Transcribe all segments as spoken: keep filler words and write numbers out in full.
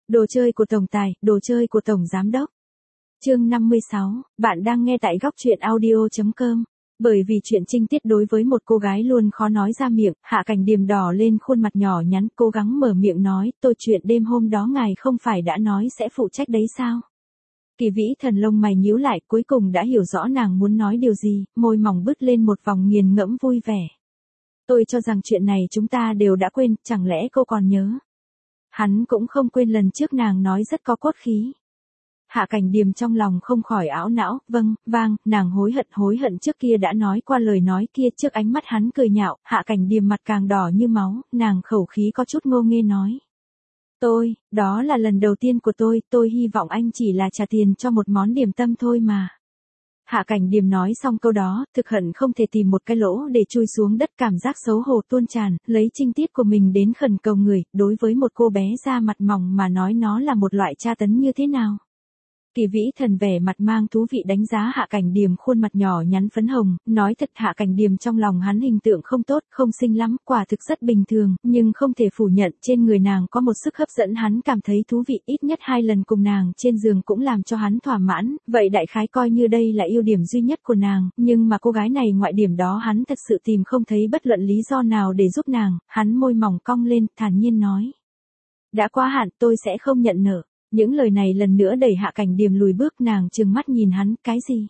Đồ chơi của tổng tài, đồ chơi của tổng giám đốc. Chương năm mươi sáu, bạn đang nghe tại góc truyện audio chấm com. Bởi vì chuyện trinh tiết đối với một cô gái luôn khó nói ra miệng, Hạ Cảnh Điềm đỏ lên khuôn mặt nhỏ nhắn, cố gắng mở miệng nói, tôi chuyện đêm hôm đó ngài không phải đã nói sẽ phụ trách đấy sao? Kỳ Vĩ Thần lông mày nhíu lại, cuối cùng đã hiểu rõ nàng muốn nói điều gì, môi mỏng bứt lên một vòng nghiền ngẫm vui vẻ. Tôi cho rằng chuyện này chúng ta đều đã quên, chẳng lẽ cô còn nhớ? Hắn cũng không quên lần trước nàng nói rất có cốt khí. Hạ Cảnh Điềm trong lòng không khỏi ảo não, vâng, vang, nàng hối hận hối hận trước kia đã nói qua lời nói kia. Trước ánh mắt hắn cười nhạo, Hạ Cảnh Điềm mặt càng đỏ như máu, nàng khẩu khí có chút ngô nghê nói. Tôi, đó là lần đầu tiên của tôi, tôi hy vọng anh chỉ là trả tiền cho một món điểm tâm thôi mà. Hạ Cảnh Điềm nói xong câu đó, thực hận không thể tìm một cái lỗ để chui xuống đất, cảm giác xấu hổ tuôn tràn, lấy trinh tiết của mình đến khẩn cầu người, đối với một cô bé da mặt mỏng mà nói nó là một loại tra tấn như thế nào. Kỳ Vĩ Thần vẻ mặt mang thú vị đánh giá Hạ Cảnh Điềm khuôn mặt nhỏ nhắn phấn hồng, nói thật Hạ Cảnh Điềm trong lòng hắn hình tượng không tốt, không xinh lắm, quả thực rất bình thường, nhưng không thể phủ nhận trên người nàng có một sức hấp dẫn hắn cảm thấy thú vị, ít nhất hai lần cùng nàng trên giường cũng làm cho hắn thỏa mãn, vậy đại khái coi như đây là ưu điểm duy nhất của nàng, nhưng mà cô gái này ngoại điểm đó hắn thật sự tìm không thấy bất luận lý do nào để giúp nàng, hắn môi mỏng cong lên, thản nhiên nói. Đã quá hạn, tôi sẽ không nhận nợ. Những lời này lần nữa đẩy Hạ Cảnh Điềm lùi bước, nàng trừng mắt nhìn hắn, cái gì?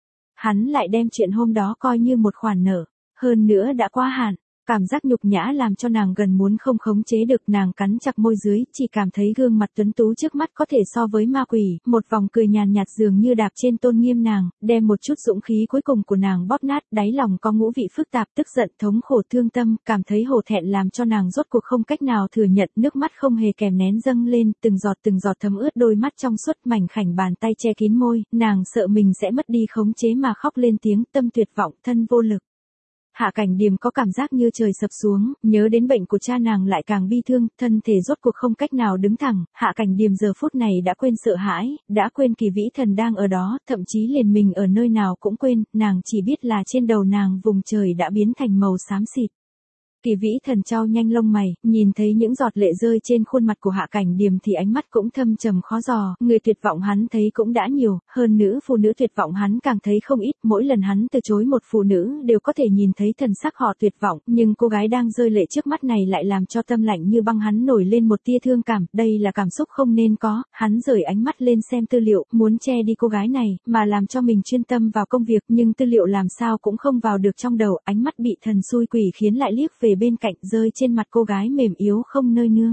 Hắn lại đem chuyện hôm đó coi như một khoản nợ, hơn nữa đã quá hạn, cảm giác nhục nhã làm cho nàng gần muốn không khống chế được, nàng cắn chặt môi dưới, chỉ cảm thấy gương mặt tuấn tú trước mắt có thể so với ma quỷ, một vòng cười nhàn nhạt dường như đạp trên tôn nghiêm nàng, đem một chút dũng khí cuối cùng của nàng bóp nát, đáy lòng có ngũ vị phức tạp, tức giận, thống khổ, thương tâm, cảm thấy hổ thẹn làm cho nàng rốt cuộc không cách nào thừa nhận, nước mắt không hề kèm nén dâng lên, từng giọt từng giọt thấm ướt đôi mắt trong suốt, mảnh khảnh bàn tay che kín môi, nàng sợ mình sẽ mất đi khống chế mà khóc lên tiếng, tâm tuyệt vọng, thân vô lực. Hạ Cảnh Điềm có cảm giác như trời sập xuống, nhớ đến bệnh của cha nàng lại càng bi thương, thân thể rốt cuộc không cách nào đứng thẳng, Hạ Cảnh Điềm giờ phút này đã quên sợ hãi, đã quên Kỳ Vĩ Thần đang ở đó, thậm chí liền mình ở nơi nào cũng quên, nàng chỉ biết là trên đầu nàng vùng trời đã biến thành màu xám xịt. Kỳ Vĩ Thần trao nhanh lông mày, nhìn thấy những giọt lệ rơi trên khuôn mặt của Hạ Cảnh Điềm thì ánh mắt cũng thâm trầm khó dò, người tuyệt vọng hắn thấy cũng đã nhiều, hơn nữa phụ nữ tuyệt vọng hắn càng thấy không ít, mỗi lần hắn từ chối một phụ nữ đều có thể nhìn thấy thần sắc họ tuyệt vọng, nhưng cô gái đang rơi lệ trước mắt này lại làm cho tâm lạnh như băng hắn nổi lên một tia thương cảm, đây là cảm xúc không nên có, hắn rời ánh mắt lên xem tư liệu, muốn che đi cô gái này, mà làm cho mình chuyên tâm vào công việc, nhưng tư liệu làm sao cũng không vào được trong đầu, ánh mắt bị thần xui quỷ khiến lại liếc về bên cạnh, rơi trên mặt cô gái mềm yếu không nơi nương.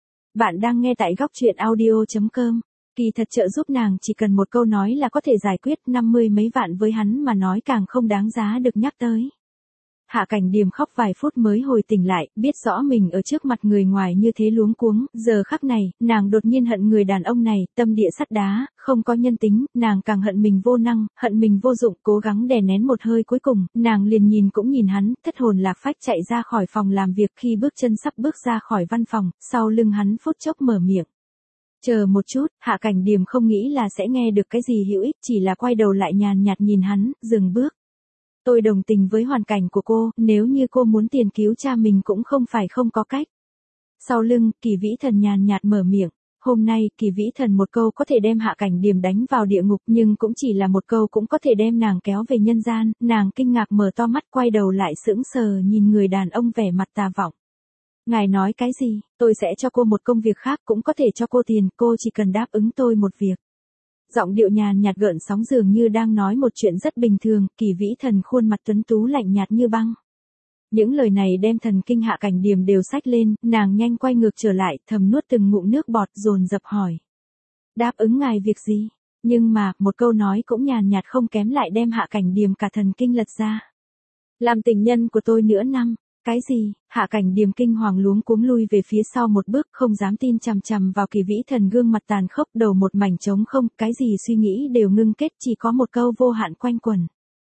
Bạn đang nghe tại góc truyện audio chấm com. Kỳ thật trợ giúp nàng chỉ cần một câu nói là có thể giải quyết, năm mươi mấy vạn với hắn mà nói càng không đáng giá được nhắc tới. Hạ Cảnh Điềm khóc vài phút mới hồi tỉnh lại, biết rõ mình ở trước mặt người ngoài như thế luống cuống, giờ khắc này, nàng đột nhiên hận người đàn ông này, tâm địa sắt đá, không có nhân tính, nàng càng hận mình vô năng, hận mình vô dụng, cố gắng đè nén một hơi cuối cùng, nàng liền nhìn cũng nhìn hắn, thất hồn lạc phách chạy ra khỏi phòng làm việc, khi bước chân sắp bước ra khỏi văn phòng, sau lưng hắn phút chốc mở miệng. Chờ một chút, Hạ Cảnh Điềm không nghĩ là sẽ nghe được cái gì hữu ích, chỉ là quay đầu lại nhàn nhạt nhìn hắn, dừng bước. Tôi đồng tình với hoàn cảnh của cô, nếu như cô muốn tiền cứu cha mình cũng không phải không có cách. Sau lưng, Kỳ Vĩ Thần nhàn nhạt mở miệng. Hôm nay, Kỳ Vĩ Thần một câu có thể đem Hạ Cảnh Điềm đánh vào địa ngục, nhưng cũng chỉ là một câu cũng có thể đem nàng kéo về nhân gian, nàng kinh ngạc mở to mắt, quay đầu lại sững sờ nhìn người đàn ông vẻ mặt tà vọng. Ngài nói cái gì, tôi sẽ cho cô một công việc khác, cũng có thể cho cô tiền, cô chỉ cần đáp ứng tôi một việc. Giọng điệu nhàn nhạt gợn sóng dường như đang nói một chuyện rất bình thường, Kỳ Vĩ Thần khuôn mặt tuấn tú lạnh nhạt như băng. Những lời này đem thần kinh Hạ Cảnh Điềm đều xách lên, nàng nhanh quay ngược trở lại, thầm nuốt từng ngụm nước bọt, dồn dập hỏi. Đáp ứng ngài việc gì? Nhưng mà, một câu nói cũng nhàn nhạt không kém lại đem Hạ Cảnh Điềm cả thần kinh lật ra. Làm tình nhân của tôi nửa năm. Cái gì? Hạ Cảnh Điềm kinh hoàng luống cuống lui về phía sau một bước, không dám tin, chằm chằm vào Kỳ Vĩ Thần gương mặt tàn khốc, đầu một mảnh trống không, cái gì suy nghĩ đều ngưng kết, chỉ có một câu vô hạn quanh quẩn.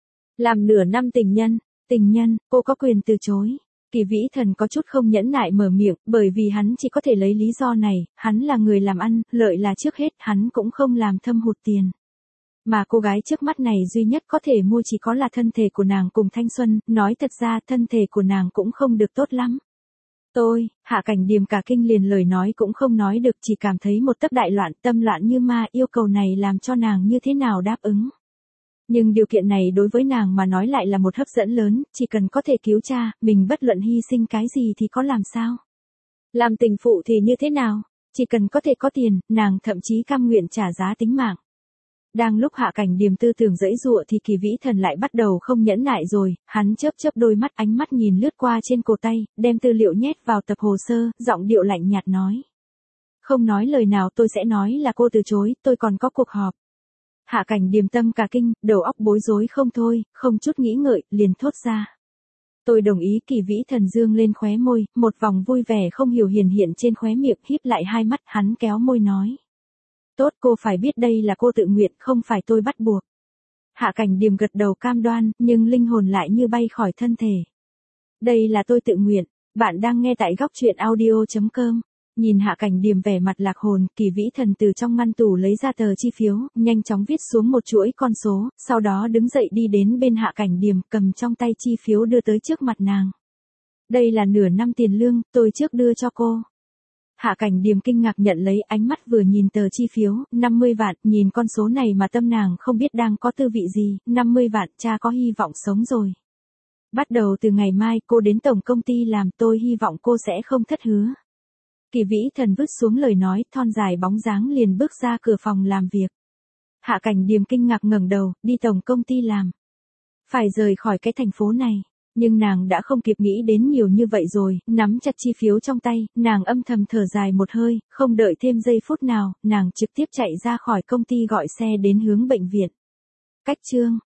Làm nửa năm tình nhân, tình nhân, cô có quyền từ chối. Kỳ Vĩ Thần có chút không nhẫn nại mở miệng, bởi vì hắn chỉ có thể lấy lý do này, hắn là người làm ăn, lợi là trước hết, hắn cũng không làm thâm hụt tiền. Mà cô gái trước mắt này duy nhất có thể mua chỉ có là thân thể của nàng cùng thanh xuân, nói thật ra thân thể của nàng cũng không được tốt lắm. Tôi, Hạ Cảnh Điềm cả kinh liền lời nói cũng không nói được, chỉ cảm thấy một tấc đại loạn, tâm loạn như ma, yêu cầu này làm cho nàng như thế nào đáp ứng. Nhưng điều kiện này đối với nàng mà nói lại là một hấp dẫn lớn, chỉ cần có thể cứu cha, mình bất luận hy sinh cái gì thì có làm sao. Làm tình phụ thì như thế nào, chỉ cần có thể có tiền, nàng thậm chí cam nguyện trả giá tính mạng. Đang lúc Hạ Cảnh Điềm tư tưởng dẫy dụa thì Kỳ Vĩ Thần lại bắt đầu không nhẫn nại rồi, hắn chớp chớp đôi mắt, ánh mắt nhìn lướt qua trên cổ tay, đem tư liệu nhét vào tập hồ sơ, giọng điệu lạnh nhạt nói. Không nói lời nào tôi sẽ nói là cô từ chối, tôi còn có cuộc họp. Hạ Cảnh Điềm tâm cả kinh, đầu óc bối rối không thôi, không chút nghĩ ngợi, liền thốt ra. Tôi đồng ý. Kỳ Vĩ Thần dương lên khóe môi, một vòng vui vẻ không hiểu hiển hiện trên khóe miệng, híp lại hai mắt, hắn kéo môi nói. Tốt, cô phải biết đây là cô tự nguyện, không phải tôi bắt buộc. Hạ Cảnh Điềm gật đầu cam đoan, nhưng linh hồn lại như bay khỏi thân thể. Đây là tôi tự nguyện, bạn đang nghe tại góc truyện audio chấm com. Nhìn Hạ Cảnh Điềm vẻ mặt lạc hồn, Kỳ Vĩ Thần từ trong ngăn tủ lấy ra tờ chi phiếu, nhanh chóng viết xuống một chuỗi con số, sau đó đứng dậy đi đến bên Hạ Cảnh Điềm, cầm trong tay chi phiếu đưa tới trước mặt nàng. Đây là nửa năm tiền lương, tôi trước đưa cho cô. Hạ Cảnh Điềm kinh ngạc nhận lấy, ánh mắt vừa nhìn tờ chi phiếu, năm mươi vạn, nhìn con số này mà tâm nàng không biết đang có tư vị gì, năm mươi vạn, cha có hy vọng sống rồi. Bắt đầu từ ngày mai cô đến tổng công ty làm, tôi hy vọng cô sẽ không thất hứa. Kỳ Vĩ Thần vứt xuống lời nói, thon dài bóng dáng liền bước ra cửa phòng làm việc. Hạ Cảnh Điềm kinh ngạc ngẩng đầu, đi tổng công ty làm. Phải rời khỏi cái thành phố này. Nhưng nàng đã không kịp nghĩ đến nhiều như vậy rồi, nắm chặt chi phiếu trong tay, nàng âm thầm thở dài một hơi, không đợi thêm giây phút nào, nàng trực tiếp chạy ra khỏi công ty gọi xe đến hướng bệnh viện. Cách chương